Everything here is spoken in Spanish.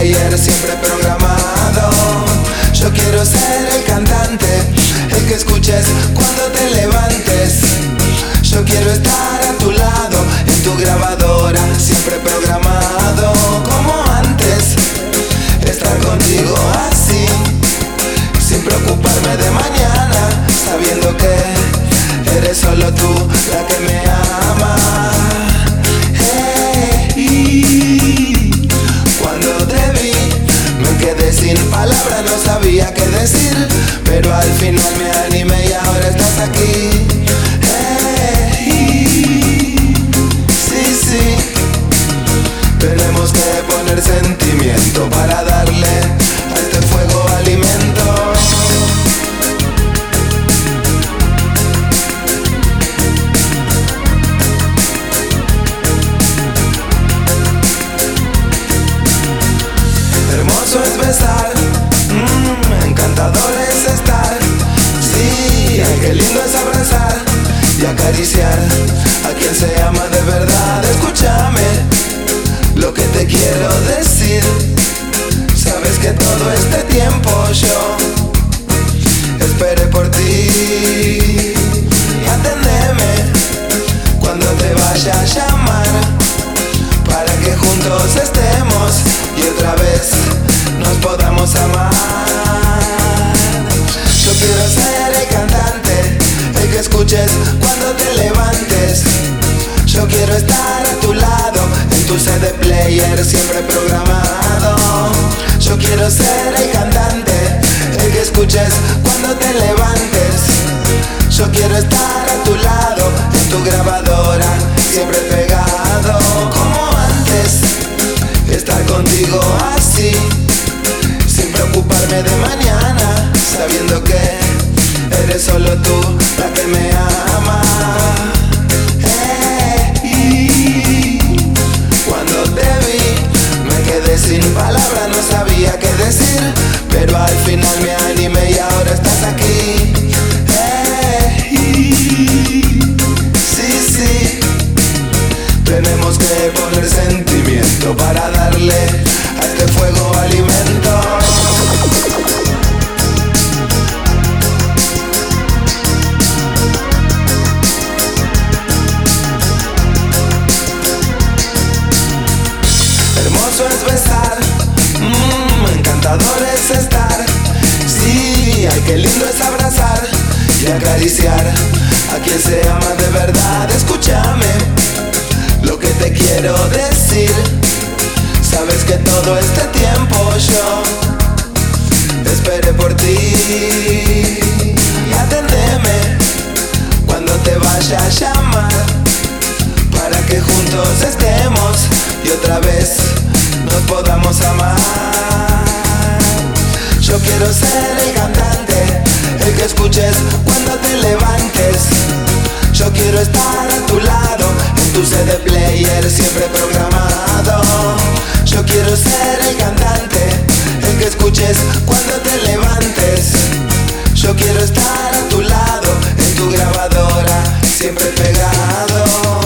player siempre programado. Yo quiero ser el cantante, el que escuches cuando te levantes. Yo quiero estar a tu lado, en tu grabadora, siempre programado como antes. Estar contigo así, sin preocuparme de mañana, sabiendo que eres solo tú la que me ama. Hey, cuando te vi, me quedé sin palabras, no sabía qué decir, pero al final me animé y ahora estás aquí. Tenemos que poner sentimiento para darle a este fuego alimento. Hermoso es besar, encantador es estar. Sí, ay, qué lindo es abrazar y acariciar a quien se ama de verdad. Escúchame lo que te quiero decir. Sabes que todo este tiempo yo esperé por ti. Atendeme cuando te vaya a llamar, para que juntos estemos y otra vez nos podamos amar. Yo quiero ser el cantante, el que escuches cuando te levantes. Yo quiero estar a tu lado, en tu CD player siempre programado. Yo quiero ser el cantante, el que escuches cuando te levantes. Yo quiero estar a tu lado, en tu grabadora, siempre pegado como antes. Estar contigo así, sin preocuparme de mañana, sabiendo que eres solo tú la que me ama. Cuando te vi, me quedé sin palabras, no sabía qué decir, pero al final me animé y ahora estás aquí. Sí, sí, tenemos que poner sentimiento para darle a este fuego alimento. Hermoso es besar, encantador es estar. Sí, ay, qué lindo es abrazar y acariciar a quien se ama de verdad. Escúchame lo que te quiero decir. Sabes que todo este tiempo yo esperé por ti. Y atendeme cuando te vaya a llamar, para que juntos estemos y otra vez nos podamos amar. Yo quiero ser el cantante, el que escuches cuando te levantes. Yo quiero estar a tu lado, en tu CD player siempre programado. Yo quiero ser el cantante, el que escuches cuando te levantes. Yo quiero estar a tu lado, en tu grabadora, siempre pegado.